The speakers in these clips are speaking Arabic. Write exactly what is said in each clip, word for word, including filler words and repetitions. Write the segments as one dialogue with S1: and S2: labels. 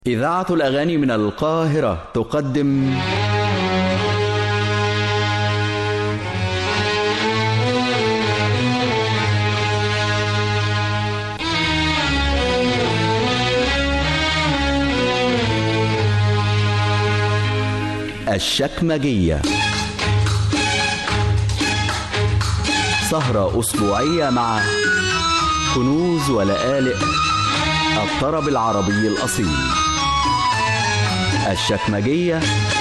S1: إذاعة الأغاني من القاهرة تقدم الشكمجية، سهرة أسبوعية مع كنوز ولآلئ الطرب العربي الأصيل. الشكمجية،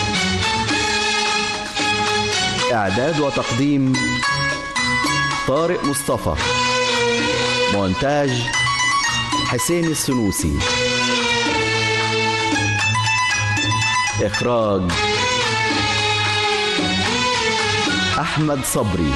S1: إعداد وتقديم طارق مصطفى، مونتاج حسين السنوسي، إخراج أحمد صبري.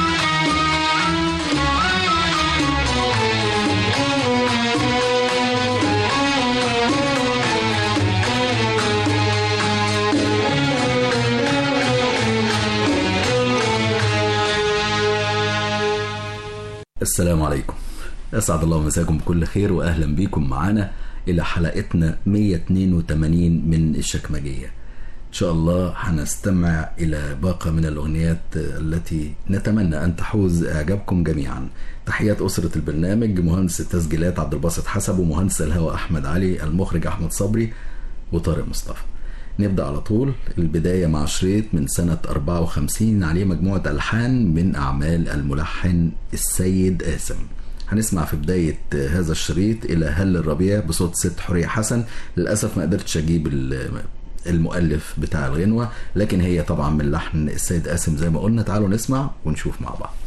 S1: السلام عليكم، أسعد الله مساكم بكل خير وأهلا بكم معنا إلى حلقتنا مية واثنين وثمانين من الشكمجية. إن شاء الله هنستمع إلى باقة من الأغنيات التي نتمنى أن تحوز إعجابكم جميعا. تحيات أسرة البرنامج، مهندس التسجيلات عبد الباسط حسب، ومهندس الهواء أحمد علي، المخرج أحمد صبري وطارق مصطفى. نبدأ على طول. البداية مع شريط من سنة أربعة وخمسين عليه مجموعة ألحان من أعمال الملحن السيد قاسم. هنسمع في بداية هذا الشريط إلى هل الربيع بصوت ست حورية حسن. للأسف ما قدرتش أجيب المؤلف بتاع الغنوة، لكن هي طبعا من لحن السيد قاسم زي ما قلنا. تعالوا نسمع ونشوف مع بعض.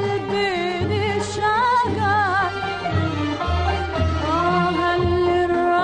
S2: هل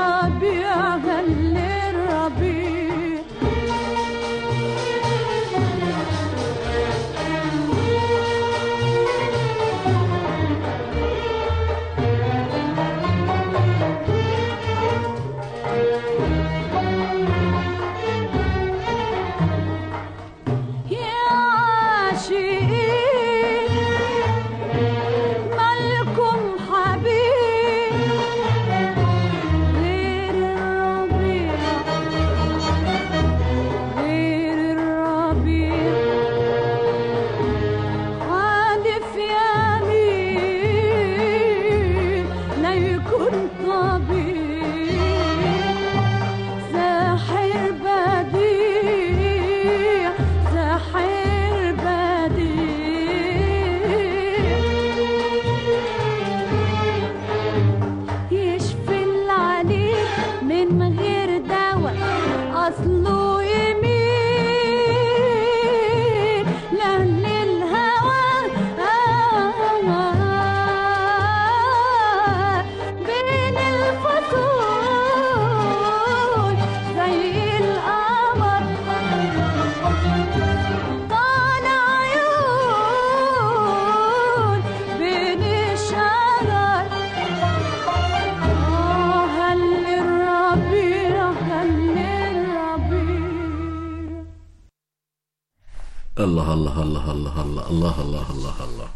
S1: الله الله الله الله الله الله الله الله الله.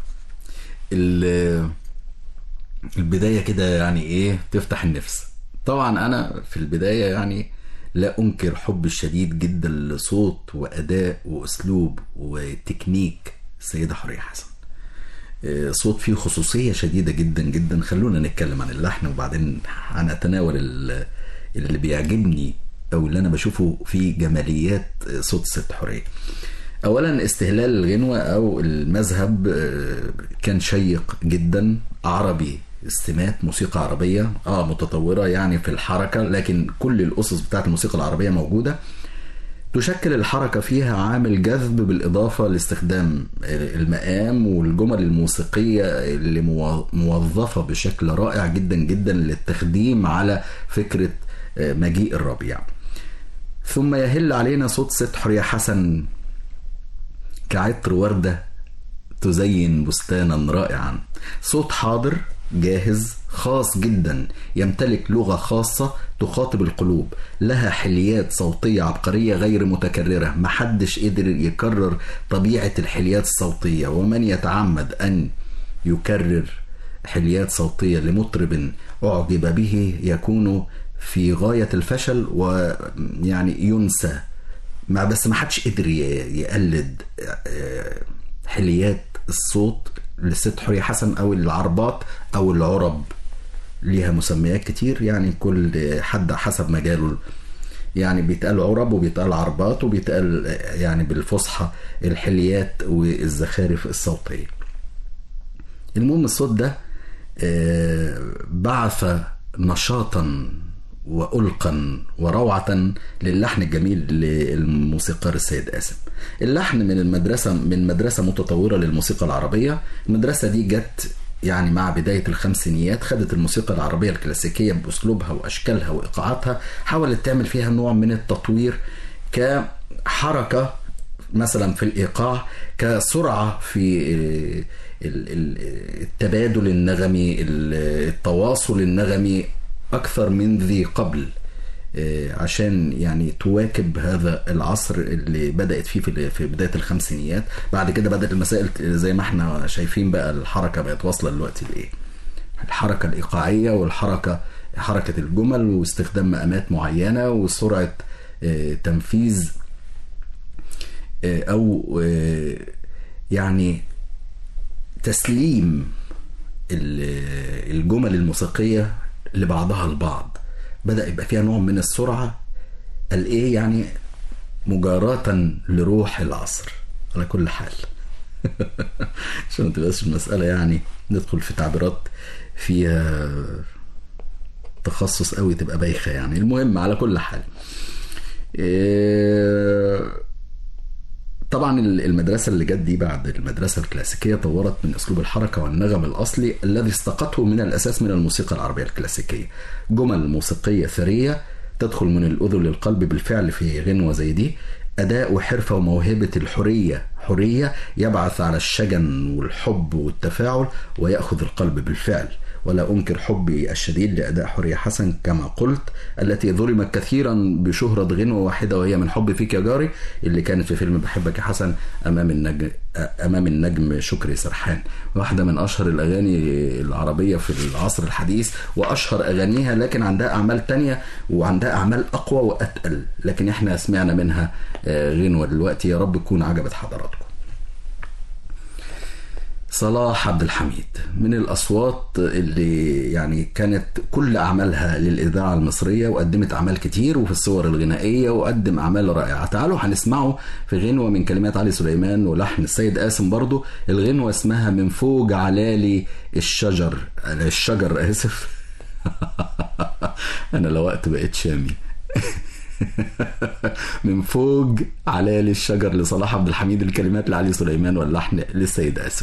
S1: ال- البداية كده يعني ايه تفتح النفس. طبعا انا في البداية يعني لا انكر حب الشديد جدا لصوت واداء واسلوب وتكنيك السيدة حورية حسن. آه، صوت فيه خصوصية شديدة جدا جدا. خلونا نتكلم عن اللحن وبعدين هنتناول ال- اللي بيعجبني او اللي انا بشوفه في جماليات صوت الست حورية. اولا استهلال الغنوة او المذهب آه، كان شيق جدا، عربي استمات، موسيقى عربية اه متطورة يعني في الحركة، لكن كل الاسس بتاعت الموسيقى العربية موجودة. تشكل الحركة فيها عامل جذب بالإضافة لاستخدام المقام والجمل الموسيقية اللي مو- موظفة بشكل رائع جدا جدا للتخديم على فكرة آه، مجيء الربيع. ثم يهل علينا صوت ست حورية حسن كعطر وردة تزين بستانا رائعا. صوت حاضر جاهز خاص جدا، يمتلك لغة خاصة تخاطب القلوب، لها حليات صوتية عبقرية غير متكررة. محدش قدر يكرر طبيعة الحليات الصوتية، ومن يتعمد أن يكرر حليات صوتية لمطرب أعجب به يكون في غاية الفشل ويعني ينسى. ما بس ما حدش قدر ي- يقلد آه، حليات الصوت للست حورية حسن او العربات او العرب. ليها مسميات كتير يعني كل حد حسب مجاله، يعني بيتقال عرب وبيتقال عربات وبيتقال آه، يعني بالفصحى الحليات والزخارف الصوتية. المهم الصوت ده آه، بعث نشاطا وألقا وروعة للحن الجميل للموسيقار السيد قاسم. اللحن من المدرسة من مدرسة متطورة للموسيقى العربية. المدرسة دي جت يعني مع بداية الخمسينيات، خدت الموسيقى العربية الكلاسيكية بأسلوبها وأشكالها وإيقاعاتها، حاولت تعمل فيها نوع من التطوير كحركة مثلا في الإيقاع، كسرعة في ال- ال- التبادل النغمي، ال- التواصل النغمي أكثر من ذي قبل، آه، عشان يعني تواكب هذا العصر اللي بدأت فيه في في بداية الخمسينيات. بعد كده بدأت المسائل زي ما احنا شايفين بقى، الحركة بقت واصلة دلوقتي لإيه؟ الحركة الإيقاعية والحركة حركة الجمل واستخدام مقامات معينة وسرعة آه، تنفيذ آه، أو آه، يعني تسليم ال- الجمل الموسيقية لبعضها البعض. بدأ يبقى فيها نوع من السرعة الايه يعني مجاراة لروح العصر على كل حال. عشان ما تبقاش المسألة يعني ندخل في تعبيرات فيها تخصص قوي تبقى بايخة يعني. المهم على كل حال إيه، طبعا المدرسة اللي جت دي بعد المدرسة الكلاسيكية طورت من أسلوب الحركة والنغم الأصلي الذي استقته من الأساس من الموسيقى العربية الكلاسيكية. جمل موسيقية ثرية تدخل من الأذن للقلب بالفعل في غنوة زي دي. أداء وحرفة وموهبة الحورية، حورية يبعث على الشجن والحب والتفاعل ويأخذ القلب بالفعل. ولا أنكر حبي الشديد لأداء حورية حسن كما قلت، التي ظلمت كثيرا بشهرة غنوة واحدة وهي من حب فيك يا جاري، اللي كانت في فيلم بحبك يا حسن أمام النجم أمام النجم شكري سرحان، واحدة من أشهر الأغاني العربية في العصر الحديث وأشهر أغانيها، لكن عندها أعمال تانية وعندها أعمال أقوى وأتقل، لكن إحنا سمعنا منها غنوة دلوقتي. يا رب تكون عجبت حضراتكم. صلاح عبد الحميد من الأصوات اللي يعني كانت كل أعمالها للإذاعة المصرية، وقدمت أعمال كتير وفي الصور الغنائية وقدم أعمال رائعة. تعالوا هنسمعه في غنوة من كلمات علي سليمان ولحن السيد قاسم برضو. الغنوة اسمها من فوق علالي الشجر الشجر آسف. أنا لوقت بقيت شامي. من فوق علالي الشجر لصلاح عبد الحميد، الكلمات لعلي سليمان واللحن للسيد قاسم.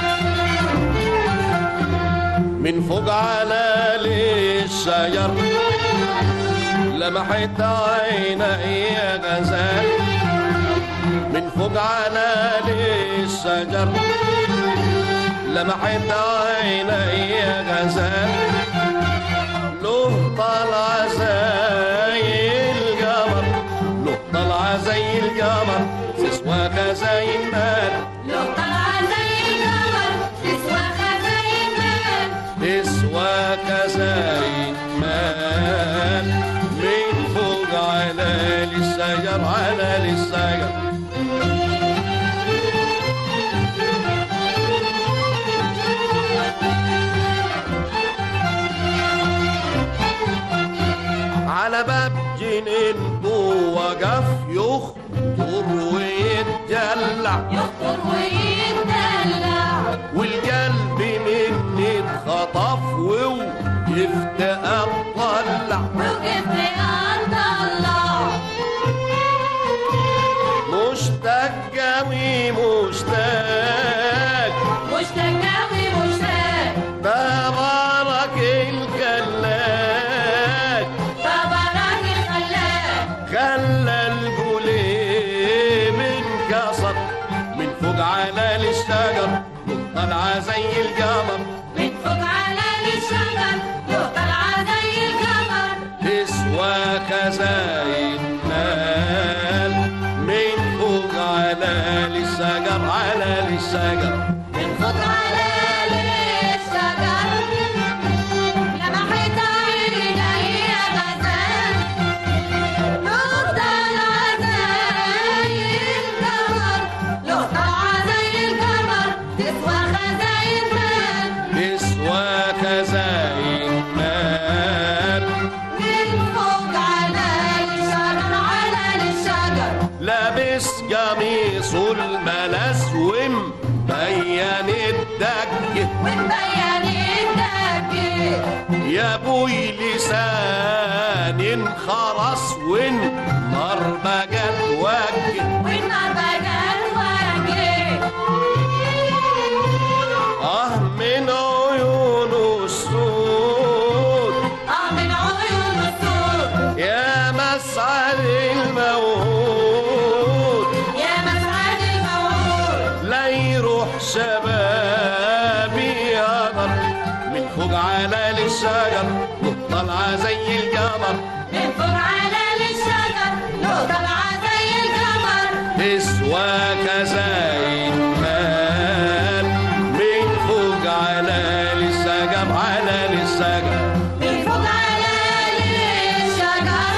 S2: من فوق علالي الشجر لمحت عيني يا غزال من فوق على الشجر، لمحت عيني يا غزال له طلع زي القمر، له طلع زي القمر تسوى خزاين مال،
S3: له طلع زي القمر تسوى خزاين مال،
S2: تسوى خزاين مال من فوق على الشجر على الشجر. على باب جنينته وقف يخطر ويتدلع،
S3: يخطر ويتدلع،
S2: والقلب مني اتخطف ووقفت اطلع،
S3: وقفت اطلع،
S2: مشتاق قوي مشتاق،
S3: مشتاق قوي مشتاق،
S2: تبارك الخلاق،
S3: تبارك الخلاق،
S2: خلى القليب انكسر من فوق على الشجر طلعة زي القمر،
S3: من فوق على الشجر له طلعة زي القمر،
S2: تسوى خزاين مال من فوق على الشجر على الشجر.
S3: من فوق على الشجر لمحت عيني يا غزال له طلعة زي القمر، له طلعة زي القمر تسوى خزاين مال،
S2: تسوى خزاين مال
S3: من فوق على الشجر على الشجر،
S2: لابس قميص الملس ومبين الدقة،
S3: ومبين الدقة،
S2: يا بوي لسان انخرس والنار بقت وجه،
S3: والنار بقت وجه،
S2: اه من عيونه السود،
S3: اه من عيون السود،
S2: يا مسعد الموعود،
S3: يا مسعد الموعود،
S2: لا يروح شبابي يقدر من فوق على الشجر طلعة زي القمر،
S3: من فوق على الشجر له طلعة زي القمر،
S2: تسوى خزاين مال من فوق على الشجر على الشجر.
S3: من فوق على الشجر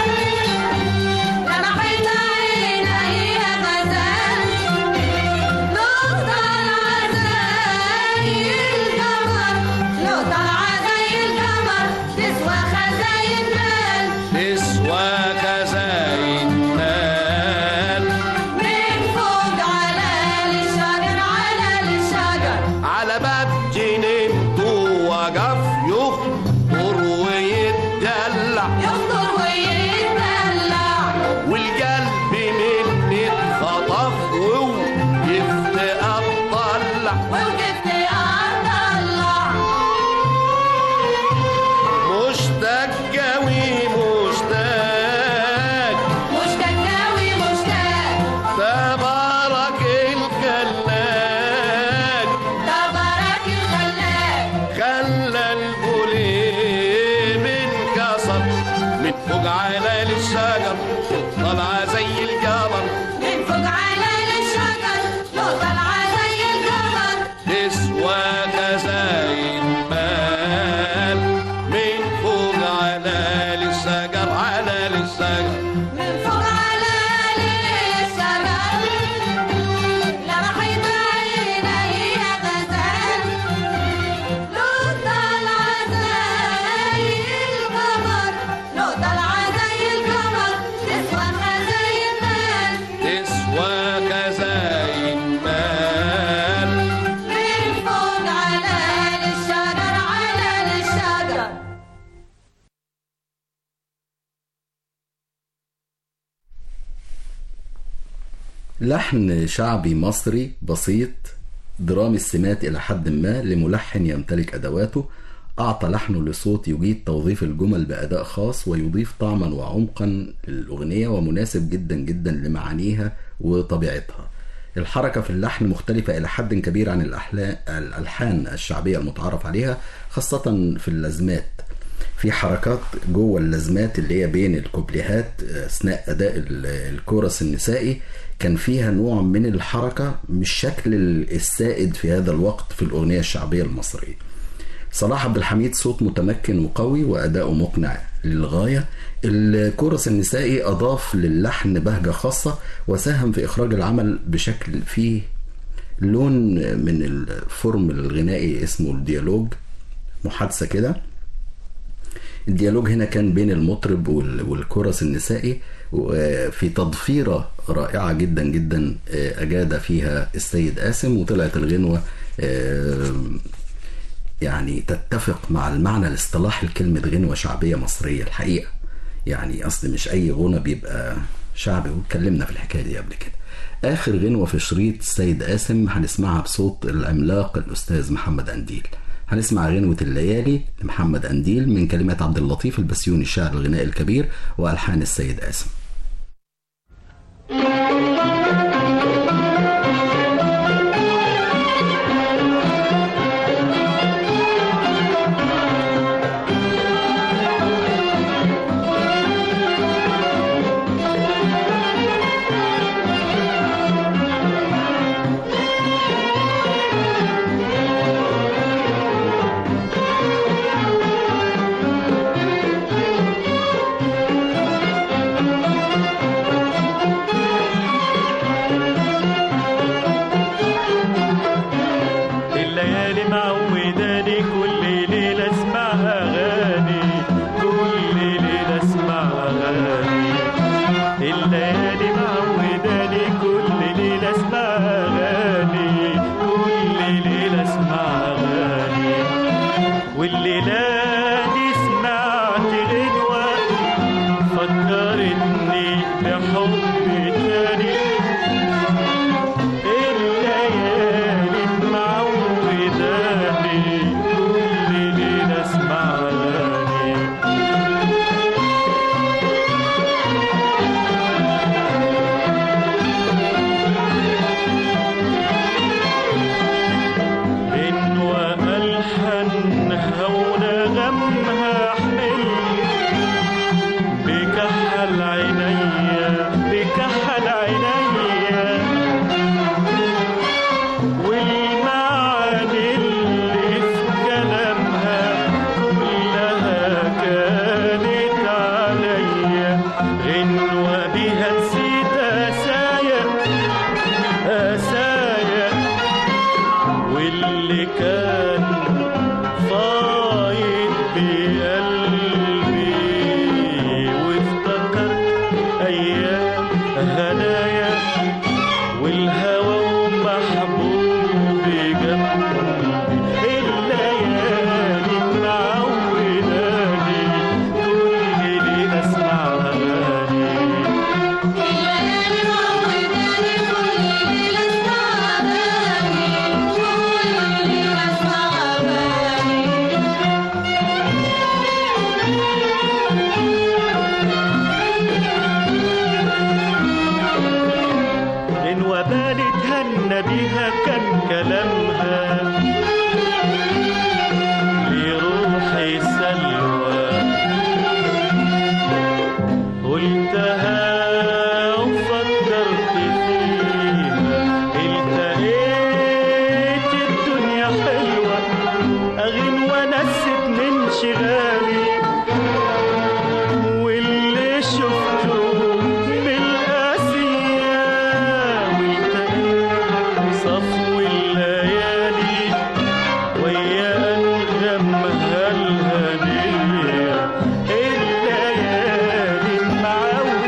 S3: لمحت عيني يا غزال له طلعة زي القمر، له طلعة زي القمر تسوى خزاين مال،
S2: تسوى خزاين مال
S3: من فوق على الشجر على الشجر،
S2: على باب جنينته وقف يخطر ويتدلع،
S3: يخطر ويتدلع،
S2: والقلب مني اتخطف ووقفت اطلع،
S3: ووقفت اطلع،
S2: مشتاق قوي مشتاق،
S3: مشتاق قوي مشتاق،
S2: تبارك الخلاق،
S3: تبارك الخلاق،
S2: خلى القليب انكسر من فوق على الشجر طلعة زي القمر،
S3: من فوق على الشجر له طلعة زي القمر،
S2: تسوى خزاين مال من فوق على الشجر على الشجر.
S3: من فوق على الشجر لمحت عيني يا غزال له طلعة زي القمر، له طلعة زي القمر تسوى خزاين مال،
S2: تسوى خزاين مال
S3: من فوق على الشجر على الشجر.
S1: لحن شعبي مصري بسيط درامي السمات إلى حد ما لملحن يمتلك أدواته، أعطى لحنه لصوت يجيد توظيف الجمل بأداء خاص ويضيف طعما وعمقا للأغنية ومناسب جدا جدا لمعانيها وطبيعتها. الحركة في اللحن مختلفة إلى حد كبير عن الألحان الشعبية المتعارف عليها، خاصة في اللازمات. في حركات جوه اللازمات اللي هي بين الكوبليهات أثناء أداء الكورس النسائي كان فيها نوع من الحركة مش شكل السائد في هذا الوقت في الأغنية الشعبية المصرية. صلاح عبد الحميد صوت متمكن وقوي وأداء مقنع للغاية. الكورس النسائي أضاف للحن بهجة خاصة وساهم في إخراج العمل بشكل فيه لون من الفورم الغنائي اسمه الديالوج، محادثة كده. الديالوج هنا كان بين المطرب والكورس النسائي في تضفيرة رائعة جدا جدا أجاد فيها السيد قاسم، وطلعت الغنوة يعني تتفق مع المعنى الاصطلاحي لكلمة غنوة شعبية مصرية الحقيقة. يعني أصل مش أي غنى بيبقى شعبي، واتكلمنا في الحكاية دي قبل كده. آخر غنوة في شريط السيد قاسم هنسمعها بصوت العملاق الأستاذ محمد أنديل. هنسمع غنوة الليالي لمحمد أنديل من كلمات عبد اللطيف البسيوني الشاعر الغنائي الكبير وألحان السيد قاسم.
S4: الليالي معودة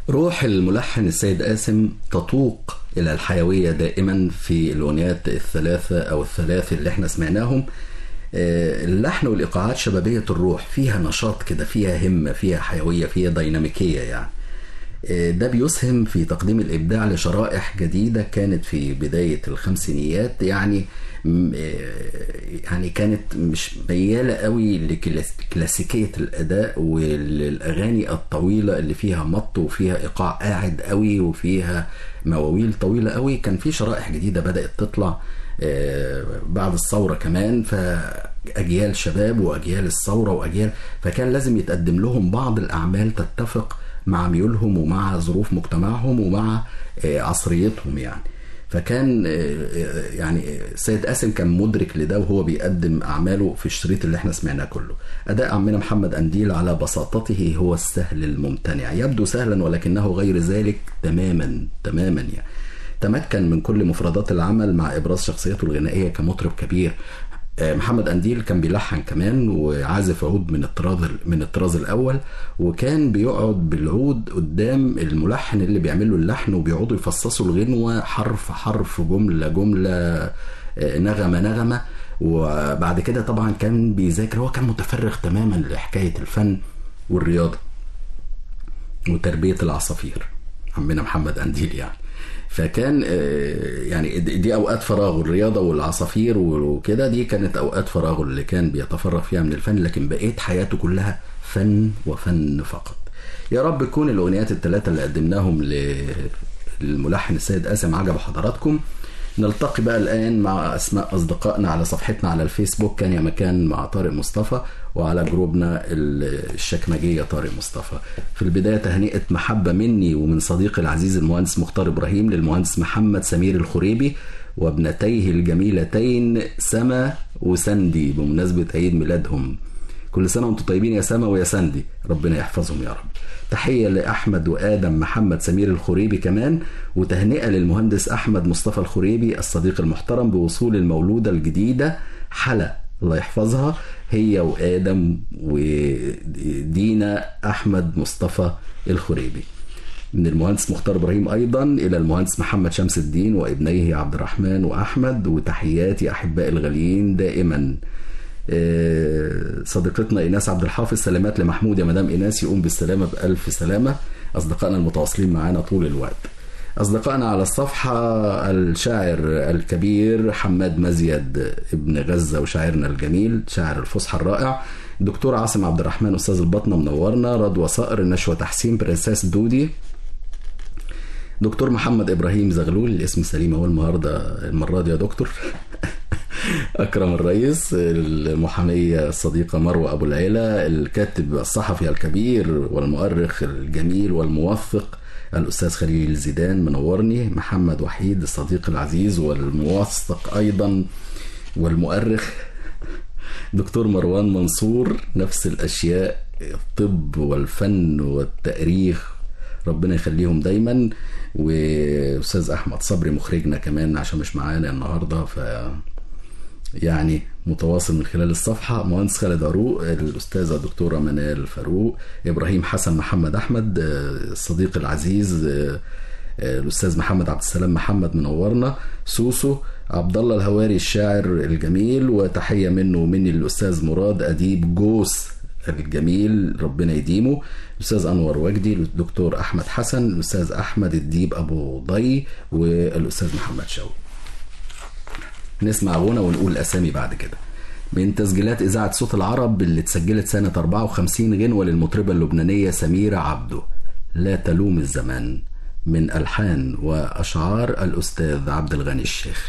S1: روح الملحن السيد قاسم تطوق إلى الحيوية دائما في الأغنيات الثلاثة أو الثلاث اللي احنا سمعناهم. اللحن والإيقاعات شبابية الروح، فيها نشاط كده، فيها همة، فيها حيوية، فيها ديناميكية يعني. ده بيسهم في تقديم الإبداع لشرائح جديدة كانت في بداية الخمسينيات، يعني يعني كانت مش ميالة قوي لكلاسيكية الأداء والأغاني الطويلة اللي فيها مط وفيها إيقاع قاعد قوي وفيها مواويل طويلة قوي. كان في شرائح جديدة بدأت تطلع بعد الثورة كمان، فأجيال شباب وأجيال الثورة وأجيال، فكان لازم يتقدم لهم بعض الأعمال تتفق مع ميولهم ومع ظروف مجتمعهم ومع عصريتهم يعني. فكان يعني السيد قاسم كان مدرك لده وهو بيقدم أعماله في الشريط اللي احنا سمعناه كله. أداء عمنا محمد قنديل على بساطته هو السهل الممتنع، يبدو سهلا ولكنه غير ذلك تماما تماما يعني. تمكن من كل مفردات العمل مع إبراز شخصيته الغنائية كمطرب كبير. محمد قنديل كان بيلحن كمان وعازف عود من الطراز من الطراز الاول، وكان بيقعد بالعود قدام الملحن اللي بيعمل له اللحن وبيقعدوا يفصصوا الغنوه حرف حرف، جمله جمله، نغمه نغمه. وبعد كده طبعا كان بيذاكر، هو كان متفرغ تماما لحكايه الفن والرياضه وتربيه العصافير عمنا محمد قنديل يعني. فكان يعني دي اوقات فراغه، الرياضه والعصافير وكده، دي كانت اوقات فراغه اللي كان بيتفرغ فيها من الفن، لكن بقيت حياته كلها فن وفن فقط. يا رب تكون الاغنيات الثلاثه اللي قدمناهم للملحن السيد قاسم عجبوا حضراتكم. نلتقي بقى الآن مع أسماء أصدقائنا على صفحتنا على الفيسبوك كان يا مكان مع طارق مصطفى، وعلى جروبنا الشكمجية طارق مصطفى. في البداية تهنئة محبة مني ومن صديقي العزيز المهندس مختار إبراهيم للمهندس محمد سمير الخريبي وابنتيه الجميلتين سما وسندي بمناسبة عيد ميلادهم. كل سنة وانتم طيبين يا سما ويا سندي، ربنا يحفظهم يا رب. تحية لأحمد وآدم محمد سمير الخريبي كمان، وتهنئة للمهندس أحمد مصطفى الخريبي الصديق المحترم بوصول المولودة الجديدة حلا، الله يحفظها، هي وآدم ودينا أحمد مصطفى الخريبي. من المهندس مختار إبراهيم أيضا إلى المهندس محمد شمس الدين وابنيه عبد الرحمن وأحمد، وتحياتي أحباء الغاليين دائما. صديقتنا إيناس عبد الحافظ، سلامات لمحمود يا مدام إيناس، يقوم بالسلامة بألف سلامة. أصدقائنا المتواصلين معنا طول الوقت. أصدقائنا على الصفحة الشاعر الكبير حماد مزيد ابن غزة وشاعرنا الجميل شاعر الفصحى الرائع، دكتور عاصم عبد الرحمن أستاذ البطنة منورنا، رضوى صقر، نشوى تحسين، برنسيس دودي، دكتور محمد إبراهيم زغلول، الاسم سليم هو المرة المرة دي يا دكتور أكرم الرئيس، المحامية الصديقة مروة أبو العيلة، الكاتب الصحفي الكبير والمؤرخ الجميل والموثق الأستاذ خليل زيدان منورني، محمد وحيد الصديق العزيز والموثق أيضا والمؤرخ، دكتور مروان منصور، نفس الأشياء، الطب والفن والتاريخ ربنا يخليهم دايما، وأستاذ أحمد صبري مخرجنا كمان عشان مش معانا النهاردة ف يعني متواصل من خلال الصفحة، مهندس خالد عروق، الأستاذة دكتورة منال فاروق، إبراهيم حسن محمد أحمد الصديق العزيز، الأستاذ محمد عبد السلام محمد منورنا، سوسو عبد الله الهواري الشاعر الجميل، وتحية منه ومني للأستاذ مراد أديب جوس الجميل ربنا يديمه، الأستاذ أنور وجدي، الدكتور أحمد حسن، الأستاذ أحمد الديب أبو ضي، والأستاذ محمد شوقي. نسمع غنى ونقول الأسامي بعد كده. من تسجيلات إذاعة صوت العرب اللي اتسجلت سنة أربعة وخمسين غنوة للمطربة اللبنانية سميرة عبده، لا تلوم الزمان، من ألحان وأشعار الأستاذ عبد الغني الشيخ.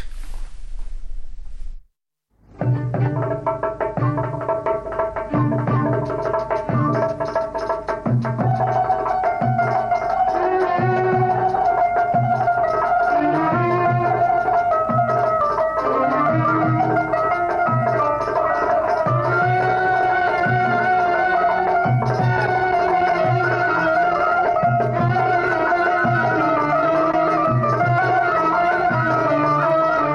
S3: لا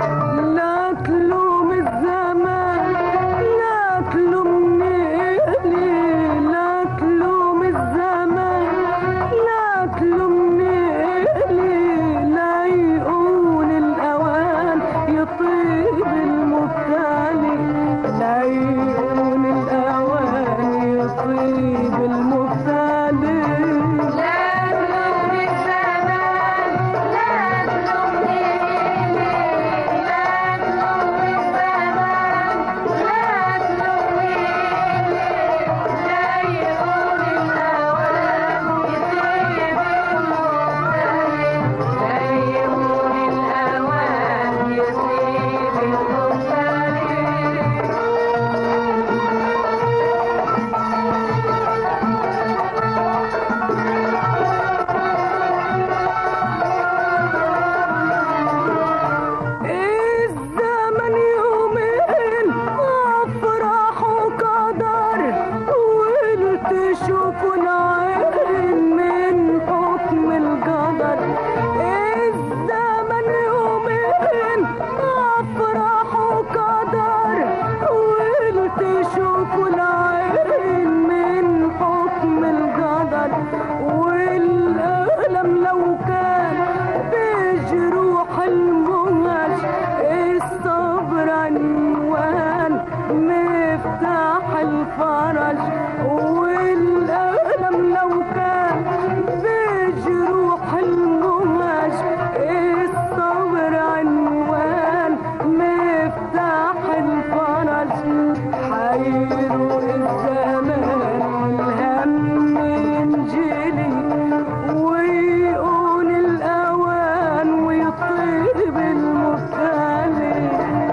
S4: والألم لو كان بجروح المهج الصبر عنوان مفتاح الفرج. والألم لو كان بجروح المهج الصبر عنوان مفتاح الفرج. حيروا الزمان والهم ينجلي ويقول الأوان ويطيب المبتلي.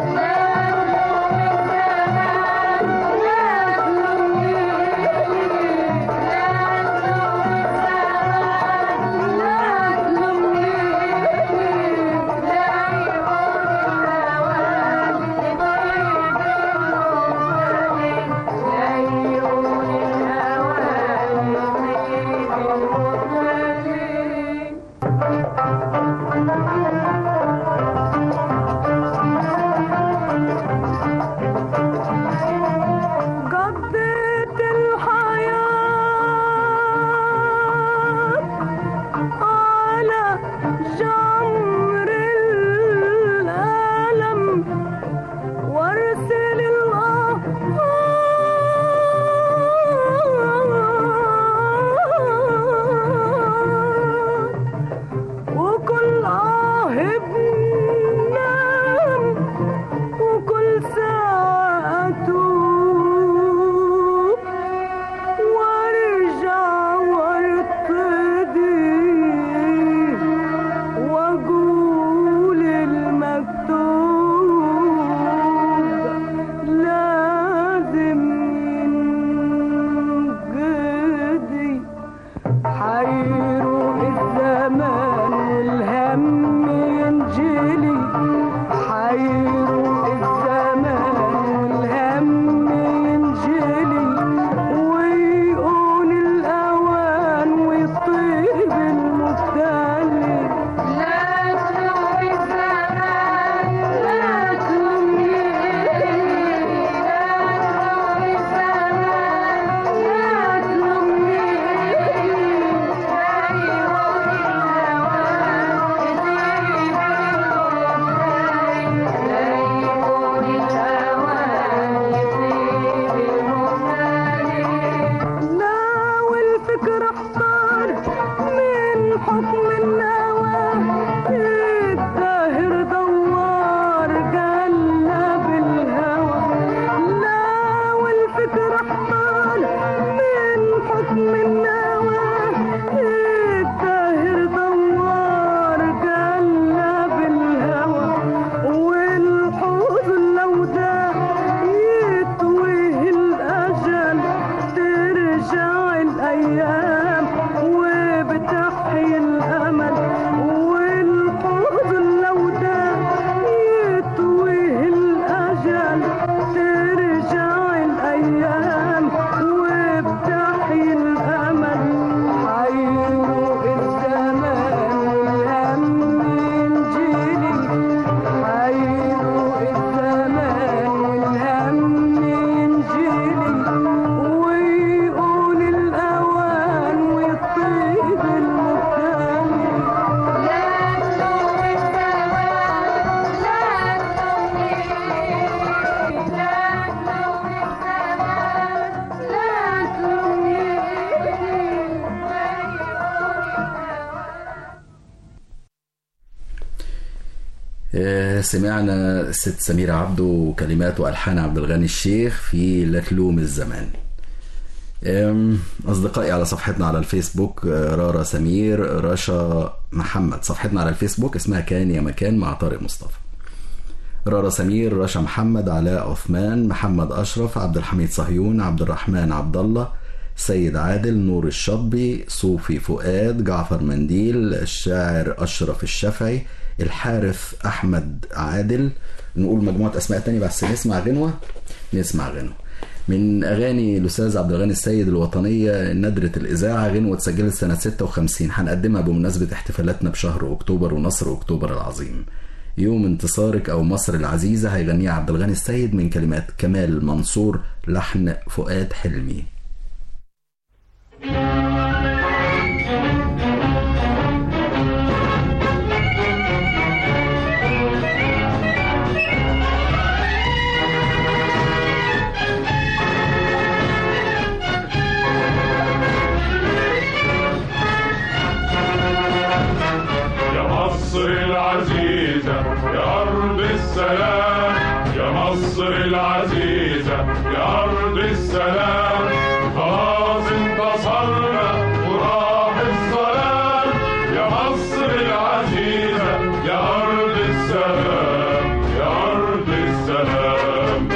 S4: قضيت الحياة على جمر الألم وارسل الآه وكل آه بنام وكل ساعة أتوب وارجع وارتدي واقول المكتوب لازم ينقضي. حيروا الزمان والهم ينجلي. حيروا الزمان والهم ينجلي ويقول الأوان ويطيب المبتلي. لا تلوم الزمان لا تلومني. لا تلوم الزمان لا تلومني. لا والفكر احتار من حكم النوى الداهر دوار قلب الهوى. لا والفكر احتار من حكم النوى الداهر دوار قلب الهوى. والحزن لو ده يتوه الأجل ترجع الأيام وبتحيي الأمل. والحزن لو ده يتوه الأجل ترجع الأيام وبتحيي الأمل. حيروا الزمان والهم ينجلي. حيروا الزمان والهم ينجلي ويقول الأوان ويطيب المبتلي. لا تلوم الزمان لا تلومني. لا تلوم الزمان لا تلومني.
S1: آه، سمعنا الست سميرة عبده وكلمات وألحان عبد الغني الشيخ في لا تلوم الزمان. آم، أصدقائي على صفحتنا على الفيسبوك آه، رارا سمير رشا محمد. صفحتنا على الفيسبوك اسمها كان يا مكان مع طارق مصطفى. رارا سمير رشا محمد علاء عثمان محمد أشرف عبد الحميد صهيون عبد الرحمن عبد الله سيد عادل نور الشطبي صوفي فؤاد جعفر منديل الشاعر أشرف الشافعي الحارث أحمد عادل. نقول مجموعة أسماء تانية بس نسمع غنوة. نسمع غنوة من أغاني الأستاذ عبد الغني السيد الوطنية ندرة الإذاعة. غنوة سجلت سنة ستة وخمسين هنقدمها بمناسبة احتفالاتنا بشهر أكتوبر ونصر أكتوبر العظيم. يوم انتصارك أو مصر العزيزة هيغنيها عبد الغني السيد من كلمات كمال منصور لحن فؤاد حلمي.
S5: السلام يا مصر العزيزة يا أرض السلام خلاص انتصرنا وراح الظلام يا مصر العزيزة يا أرض السلام يا أرض السلام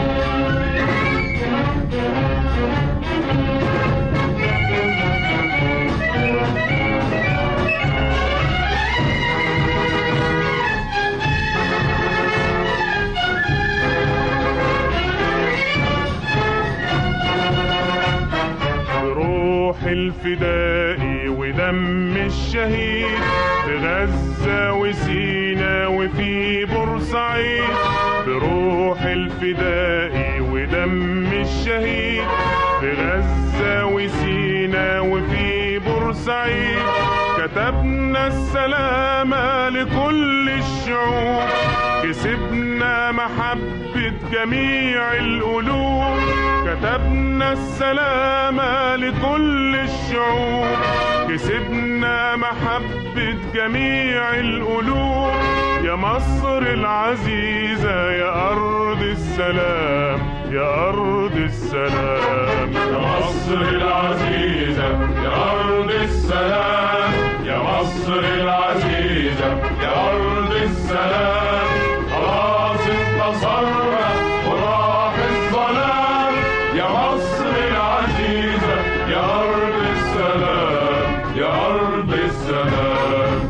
S5: الفدائي ودم الشهيد في غزة وسينا وفي بورسعيد بروح الفدائي ودم الشهيد في غزة وسينا وفي بورسعيد كتبنا السلامة لكل الشعوب كسبنا محبة جميع القلوب كتبنا السلامة لكل الشعوب كسبنا محبة جميع القلوب يا مصر العزيزة يا أرض السلام يا أرض السلام يا مصر العزيزة يا أرض السلام يا مصر العزيزة يا أرض السلام خلاص انتصرنا وراح الظلام يا مصر العزيزة يا أرض السلام يا أرض السلام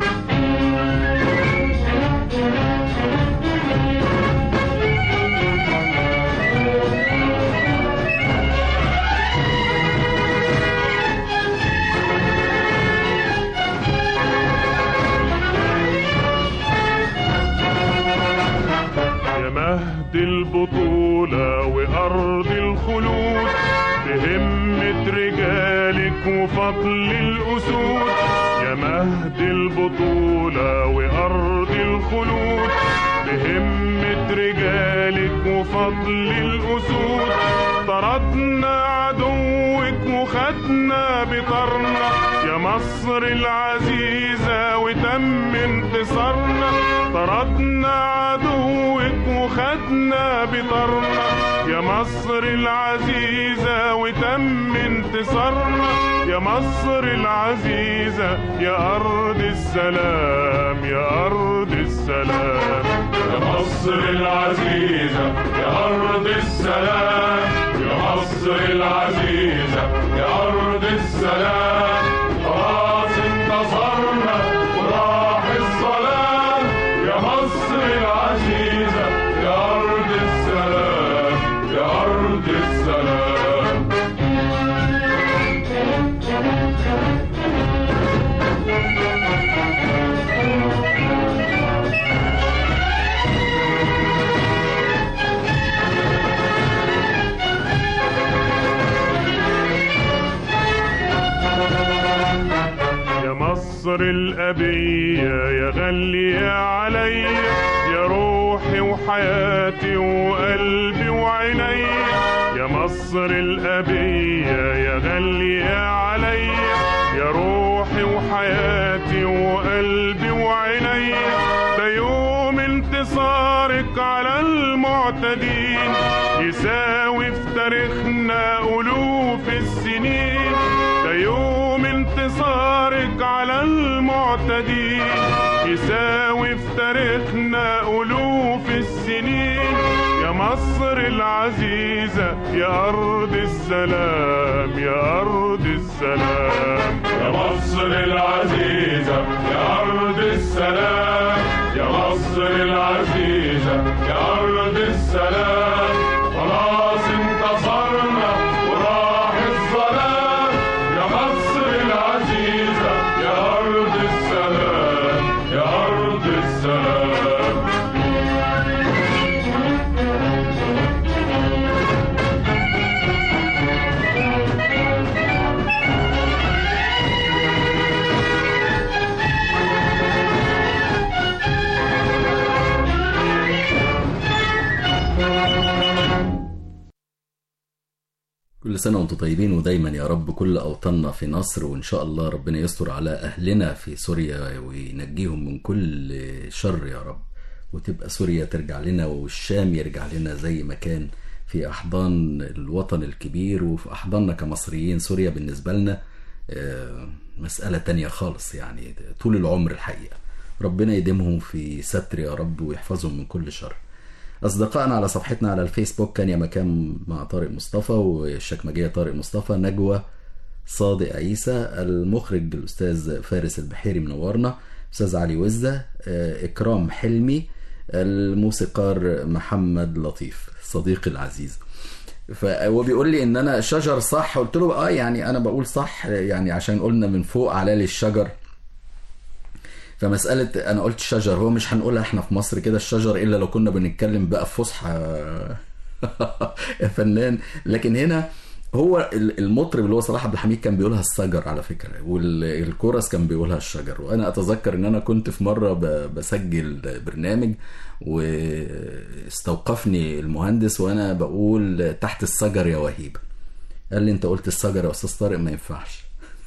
S5: مهد البطولة وأرض الخلود بهمة رجالك وفضل الأسود يا مهد البطولة وأرض الخلود بهمة رجالك وفضل الأسود طردنا عدوك وخدنا بطرنا يا مصر العزيزة وتم انتصارنا طردنا عدوك وخدنا بطرنا يا مصر العزيزة وتم انتصارنا يا مصر العزيزة يا أرض السلام يا أرض السلام يا مصر العزيزة يا أرض السلام يا مصر العزيزة يا أرض السلام خلاص انتصرنا وراح الظلام يا مصر العزيزة يا أرض السلام يا أرض السلام مصر الأبية يا غالية عليا يا روحي وحياتي وقلبي وعيني يا مصر الأبية يا غالية عليا يا روحي وحياتي وقلبي وعيني ده يوم انتصارك على المعتدين يساوي في تاريخنا ألوف السنين ده يوم انتصارك على المعتدين يساوي في تاريخنا ألوف السنين يا مصر العزيزة يا أرض السلام يا أرض السلام يا مصر العزيزة يا أرض السلام يا مصر العزيزة يا أرض السلام خلاص انتصرنا وراح الظلام يا مصر العزيزة يا أرض السلام يا أرض السلام
S1: كل سنة وانتم طيبين ودايما يا رب كل أوطاننا في نصر، وإن شاء الله ربنا يستر على أهلنا في سوريا وينجيهم من كل شر يا رب، وتبقى سوريا ترجع لنا والشام يرجع لنا زي ما كان في أحضان الوطن الكبير وفي أحضاننا كمصريين. سوريا بالنسبة لنا مسألة تانية خالص يعني طول العمر الحقيقة. ربنا يديمهم في ستر يا رب ويحفظهم من كل شر. أصدقائنا على صفحتنا على الفيسبوك كان يا مكان مع طارق مصطفى والشكمجية طارق مصطفى، نجوى صادق عيسى، المخرج الأستاذ فارس البحيري منورنا، أستاذ علي وزة، إكرام حلمي، الموسيقار محمد لطيف صديقي العزيز. فهو بيقول لي ان انا شجر صح، قلت له اه يعني انا بقول صح يعني عشان قلنا من فوق على لي الشجر. فمسألة انا قلت شجر، هو مش هنقولها احنا في مصر كده الشجر الا لو كنا بنتكلم بقى في فصحى يا فنان. لكن هنا هو المطرب اللي هو صلاح عبد الحميد كان بيقولها الشجر على فكرة، والكورس كان بيقولها الشجر. وانا اتذكر ان انا كنت في مرة بسجل برنامج واستوقفني المهندس وانا بقول تحت الشجر يا وهيب، قال لي انت قلت الشجر يا استاذ طارق ما ينفعش.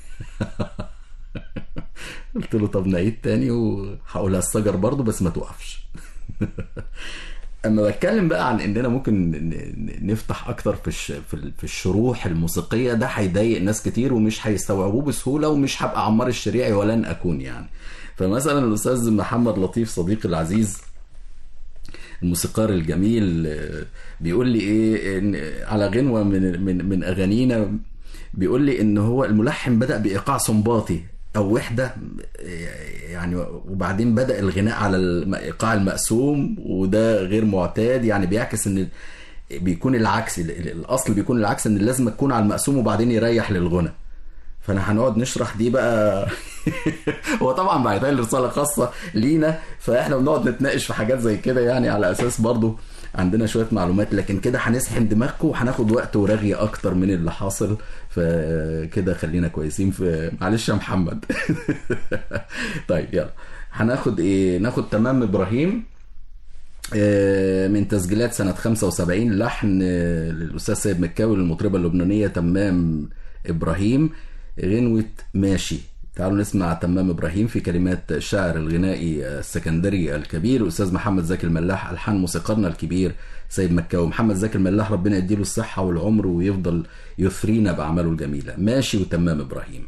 S1: قلت له طب نعيد تاني وهقولها الشجر برضو بس ما توقفش. اما بتكلم بقى عن اننا ممكن نفتح اكتر في في الشروح الموسيقيه، ده هيضايق ناس كتير ومش هيستوعبوه بسهوله، ومش هبقى عمار الشريعي ولن اكون يعني. فمثلا الاستاذ محمد لطيف صديقي العزيز الموسيقار الجميل بيقول لي ايه إن على غنوه من من من اغانينا، بيقول لي ان هو الملحن بدا بايقاع صنباطي او وحده يعني، وبعدين بدا الغناء على الايقاع المقسوم وده غير معتاد يعني، بيعكس ان بيكون العكس، الاصل بيكون العكس ان لازم تكون على المقسوم وبعدين يريح للغنى. فانا هنقعد نشرح دي بقى. هو طبعا بعتها لي رساله خاصه لينا، فاحنا بنقعد نتناقش في حاجات زي كده يعني على اساس برضو عندنا شويه معلومات، لكن كده هنسحن دماغكم وهناخد وقت ورغي اكتر من اللي حاصل. فكده خلينا كويسين في معلش يا محمد. طيب يلا هناخد ايه، ناخد تمام ابراهيم من تسجيلات سنه خمسة وسبعين، لحن للاستاذ سيد مكاوي للمطربه اللبنانيه تمام ابراهيم، غنوه ماشي. تعالوا نسمع تمام ابراهيم في كلمات الشاعر الغنائي السكندري الكبير الاستاذ محمد زكي الملاح، الحان موسيقارنا الكبير سيد مكاوي. محمد زكي الملاح ربنا يديله الصحه والعمر ويفضل يثرينا باعماله الجميله. ماشي وتمام ابراهيم.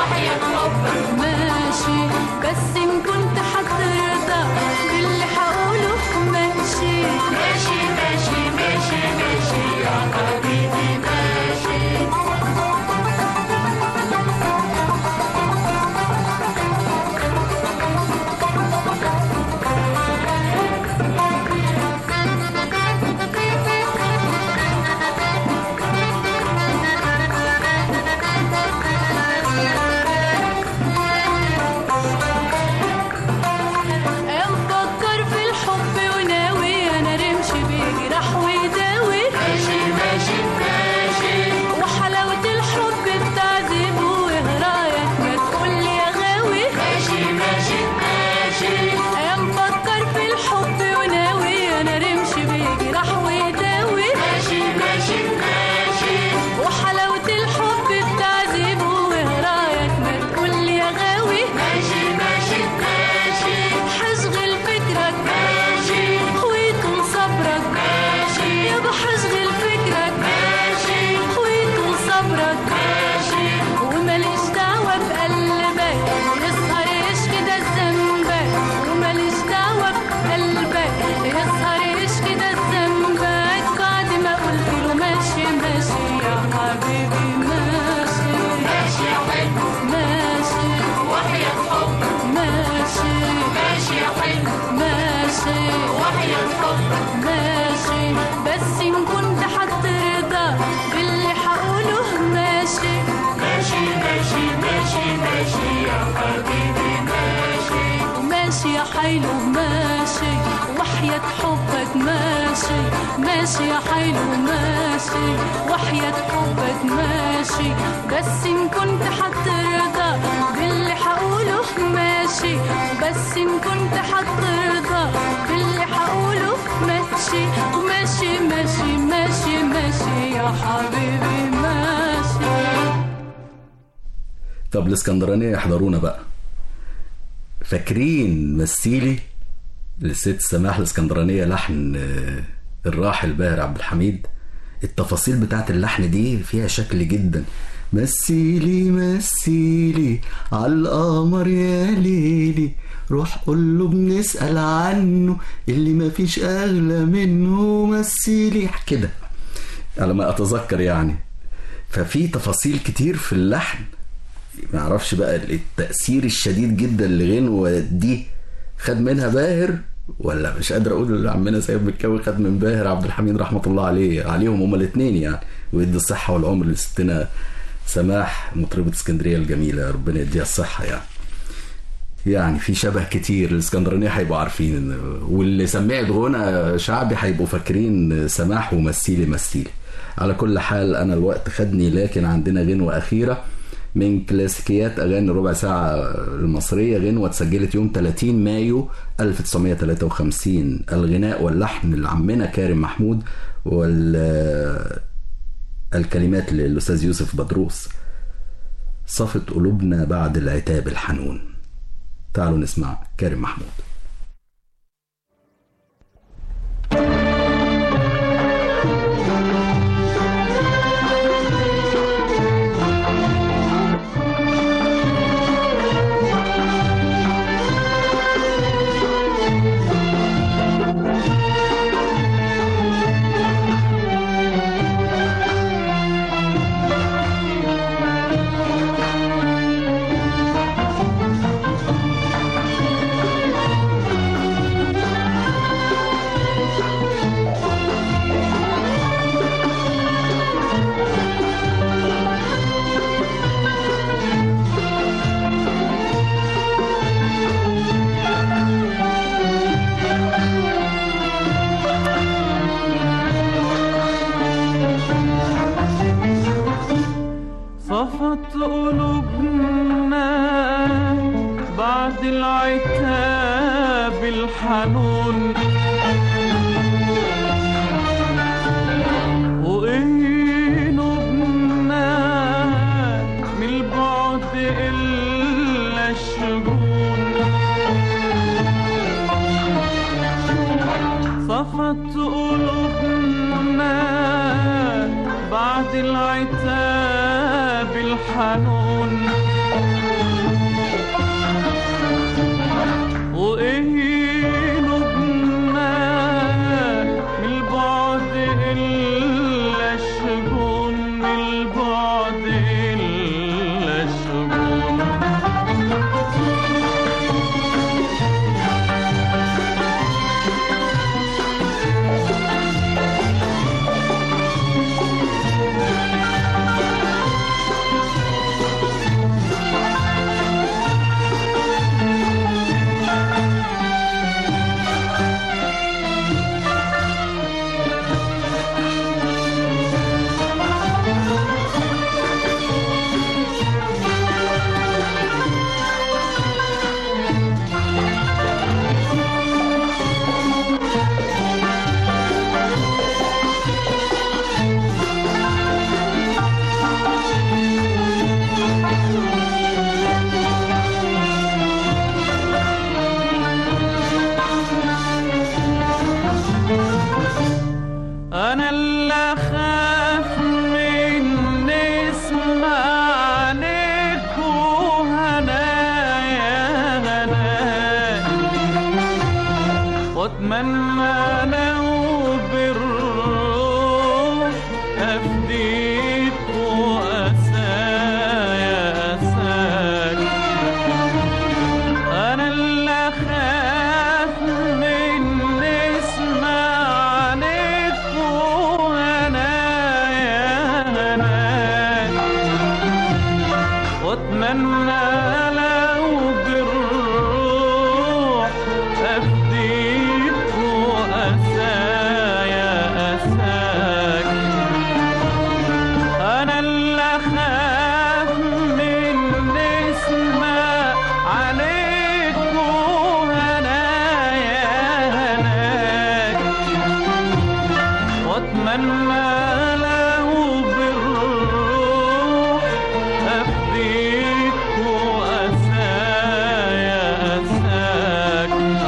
S3: وحياة حبك
S4: ماشي بس إن كنت هترضى باللي هقوله ماشي
S3: ماشي ماشي ماشي ماشي يا حبيبي ماشي
S4: مفكر في الحب وناوي أنا رمش بيجرح ويداوي
S3: ماشي ماشي ماشي
S4: وحلاوة الحب بتعذب وهرايك ما تقولي يا غاوي
S3: ماشي ماشي ماشي
S4: يا مفكر في الحب وناوي أنا رمش بيجرح ويداوي
S3: ماشي ماشي ماشي
S4: وحلاوة الحب بتعذب وهرايك ما تقولي يا غاوي
S3: ماشي ماشي ماشي
S4: حشغل فكرك
S3: ماشي
S4: ويكون صبرك
S3: ماشي
S4: يابا حشغل فكرك
S3: ماشي
S4: ويكون صبرك
S3: ماشي
S4: وماليش دعوة بقلبك يسهر يشكي ده ذنبك وماليش دعوة بقلبك يسهر يشكي ده ذنبك بعد ما قلت له ماشي ماشي يا حبيبي ماشي
S3: ماشي يا حلو
S4: ماشي
S3: وحياة حبك
S4: ماشي
S3: ماشي يا حلو
S4: ماشي
S3: وحياة حبك
S4: ماشي بس إن كنت هترضى باللي هقوله ماشي
S3: ماشي ماشي ماشي ماشي يا حبيبي ماشي
S4: ماشي يا حلو ماشي وحياة حبك ماشي ماشي يا حلو ماشي وحياة حبك ماشي بس إن كنت هترضى باللي هقوله ماشي بس إن كنت هترضى باللي هقوله ماشي وماشي ماشي ماشي ماشي يا حبيبي ماشي.
S1: طب الاسكندرانية يحضرونا بقى. فاكرين مثيلي للست سماح الاسكندرانية لحن آه، الراحل باهر عبد الحميد؟ التفاصيل بتاعت اللحن دي فيها شكل جدا. مثيلي مثيلي على القمر يا ليلي روح قول له بنسأل عنه اللي ما فيش أغلى منه مثيلي كده على ما أتذكر يعني. ففي تفاصيل كتير في اللحن ما اعرفش بقى التأثير الشديد جدا لغنوة دي خد منها باهر ولا مش قادر اقول عمنا سيد مكاوي خد من باهر عبد الحميد رحمة الله عليه عليهم هما الاثنين يعني. ويدي الصحة والعمر لستنا سماح مطربة اسكندرية الجميلة ربنا يديها الصحة يعني. يعني في شبه كتير. الاسكندرانية هيبقوا عارفين واللي سمعت غنى شعبي هيبقوا فاكرين سماح ومثيلي مثيلي. على كل حال انا الوقت خدني لكن عندنا غنوة اخيرة من كلاسيكيات اغاني ربع ساعة المصرية. غنوة اتسجلت يوم ثلاثين مايو ألف وتسعمية وثلاثة وخمسين. الغناء واللحن لعمنا كارم محمود والكلمات للأستاذ يوسف بدروس. صفت قلوبنا بعد العتاب الحنون. تعالوا نسمع كارم محمود.
S6: صفت قلوبنا بعد العتاب الحنون وإيه نبنا من البعد إلا الشجون. صفت قلوبنا بعد العتاب الحنون واتمنى لو بالروح افديك واسايا اساك. انا اللي اخاف من نسمع عليك وهنايا هناك. واتمنى لو بالروح افديك واسايا اساك. انا اللي اخاف من نسمع عليك وهنايا هناك. واتمنى لو بالروح افديك واسايا اساك.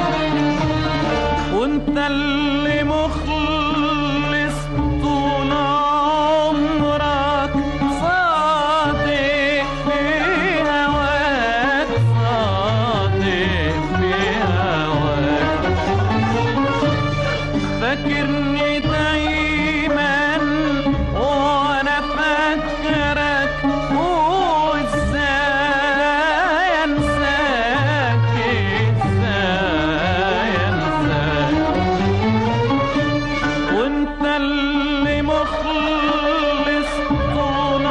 S6: وانت اللي مخلص طول عمرك صادق في هواك صادق في هواك. فاكرني دايما وانا فاكرك وازاي انساك ازاي انساك. وانت اللي مخلص طول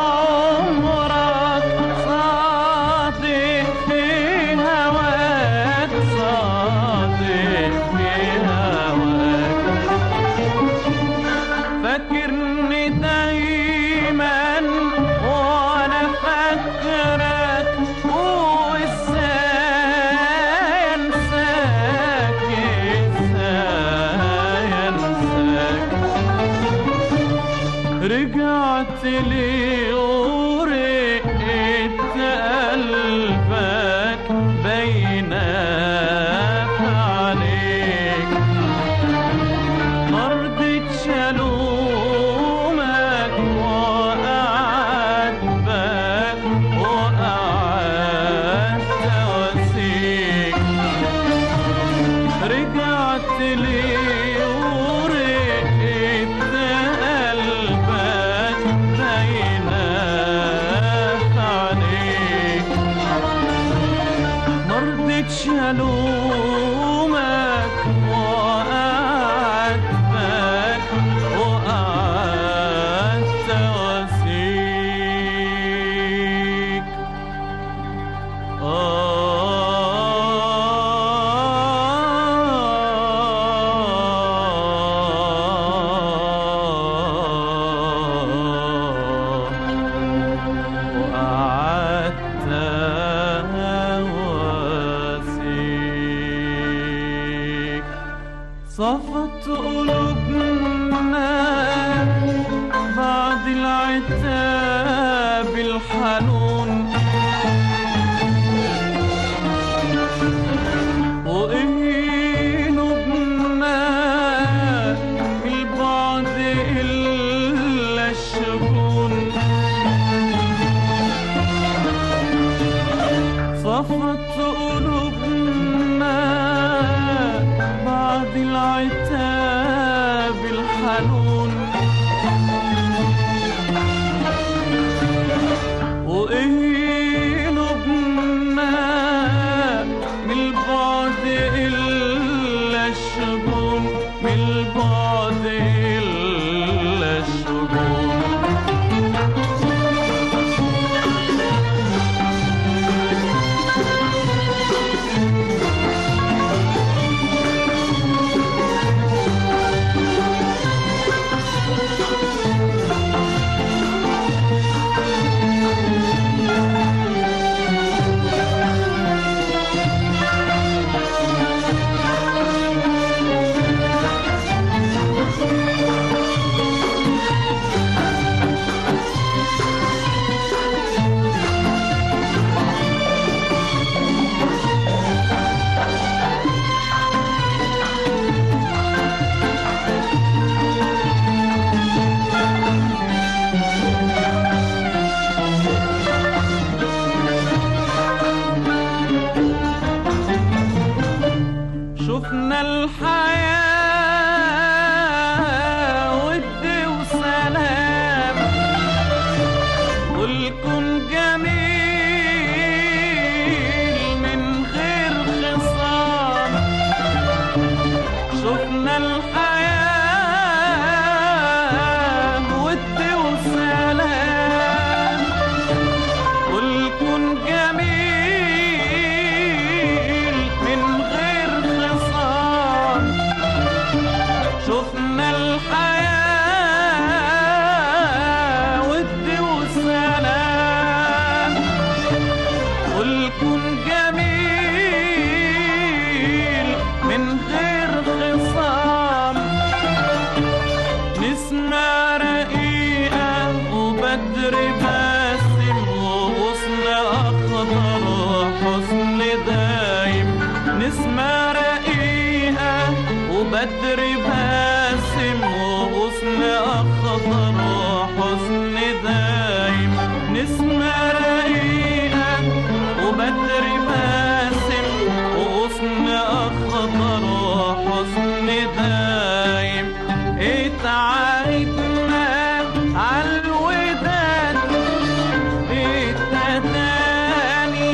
S6: عمرك صادق في هواك صادق في هواك. فاكرني دايما وانا فاكرك وازاي انساك ازاي انساك. رجعت لي ورقت قلبك بينك عليك. مرضتش الومك وأعاتبك وقعدت أواسيك. رجعت لي ورقت قلبك بينك عليك. مرضتش الومك وأعاتبك وقعدت أواسيك. وقعدت أواسيك. وبدر باسم وغصن أخضر وحسن دايم نسمة رقيقة وبدر باسم وغصن أخضر وحسن دايم اتعاهدنا عالوداد التداني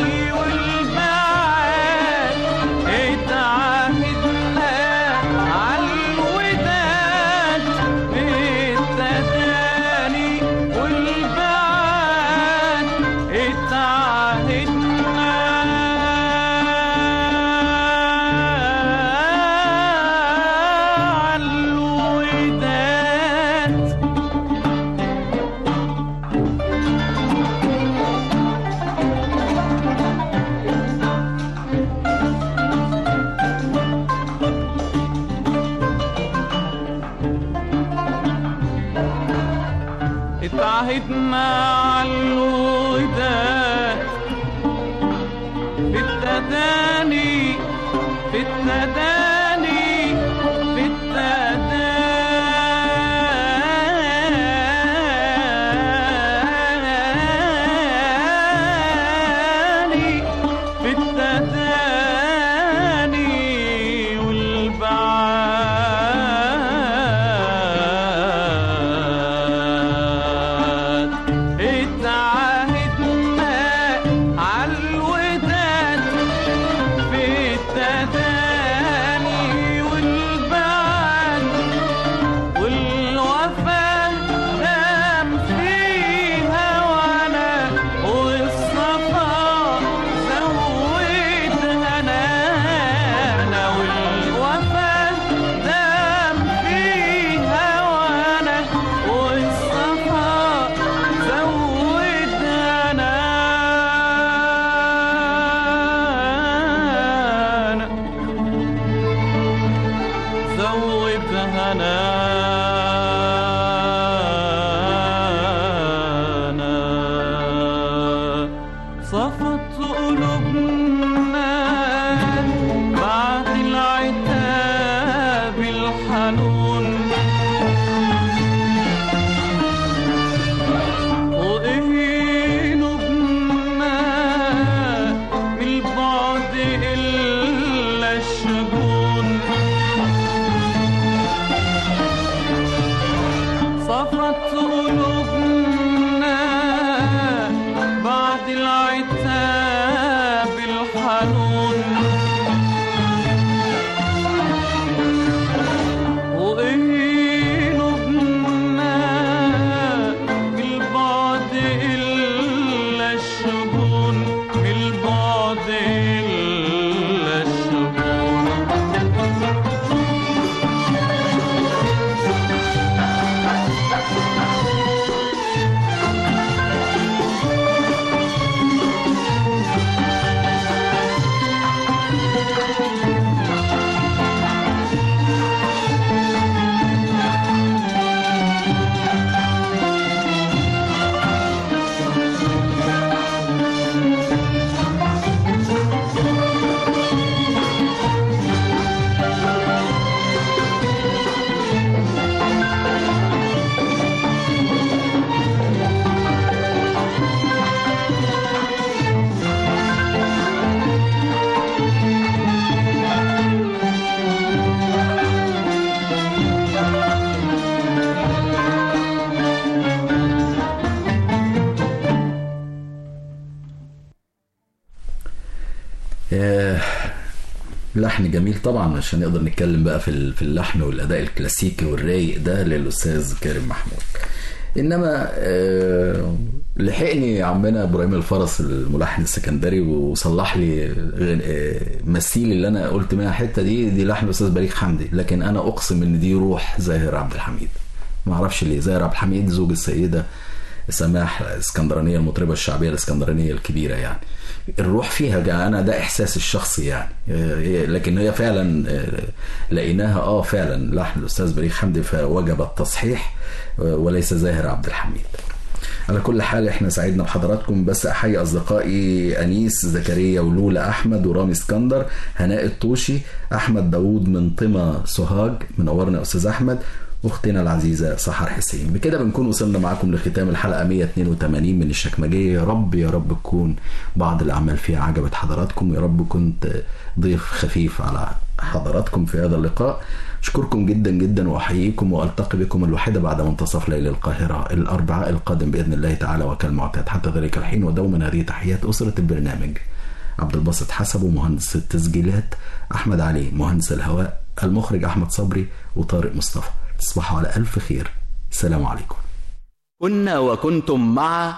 S6: والبعاد اتعاهدنا عالوداد التداني والبعاد اتعاهدنا اتعهدنا عالوداد في التداني في التداني في التداني في التداني والبعاد اتعاهدنا عالوداد في التداني والبعد والوفا دام فيها وانا والصفا زود هنانا والوفا دام فيها وانا والصفا زود هنانا زود هنانا صفت قلوبنا بعد العتاب الحنون وإيه نبنا من البعد إلا الشجون صفت قلوبنا بعد العتاب الحنون وإيه نبنا بالبعد إلا الشجون بالبعد إلا الشجون
S1: لحن جميل طبعا عشان نقدر نتكلم بقى في في اللحن والاداء الكلاسيكي والرايق ده للاستاذ كريم محمود. انما آه لحقني عمنا ابراهيم الفرس الملحن السكندري وصلح لي آه مثيل اللي انا قلت منها حته دي دي لحن الاستاذ بليغ حمدي، لكن انا اقسم ان دي روح زاهر عبد الحميد. ما اعرفش ليه. زاهر عبد الحميد زوج السيده سماح الاسكندرانيه المطربه الشعبيه الاسكندرانيه الكبيره، يعني الروح فيها. انا ده احساسي الشخصي يعني، لكن هي فعلا لقيناها اه فعلا لحن الاستاذ بليغ حمدي فوجب التصحيح وليس زاهر عبد الحميد. على كل حال احنا سعيدنا بحضراتكم، بس احيي اصدقائي انيس زكريا ولولا احمد ورامي اسكندر، هناء الطوشي، احمد داوود من طمة سوهاج، منورنا يا استاذ احمد، واختنا العزيزه سحر حسين. بكده بنكون وصلنا معاكم لختام الحلقه مية واتنين وتمانين من الشكمجيه. يا رب يا رب تكون بعض الاعمال فيها عجبت حضراتكم، يا رب كنت ضيف خفيف على حضراتكم في هذا اللقاء. اشكركم جدا جدا واحييكم، والتقي بكم الواحده بعد منتصف ليل القاهره الاربعاء القادم باذن الله تعالى وكالمعتاد. حتى ذلك الحين ودوما هذه تحيات اسره البرنامج: عبد الباسط حسب مهندس التسجيلات، احمد علي مهندس الهواء، المخرج احمد صبري، وطارق مصطفى. تصبحوا على الف خير. السلام عليكم.
S7: كنا وكنتم مع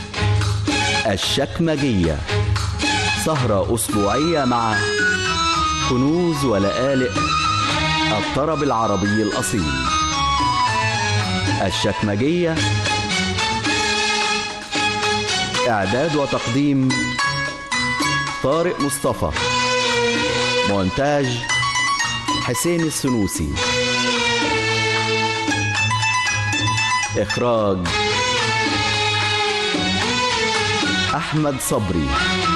S7: الشكمجيه، سهره اسبوعيه مع كنوز ولآلئ الطرب العربي الأصيل. الشكمجية، إعداد وتقديم طارق مصطفى، مونتاج حسين السنوسي، إخراج أحمد صبري.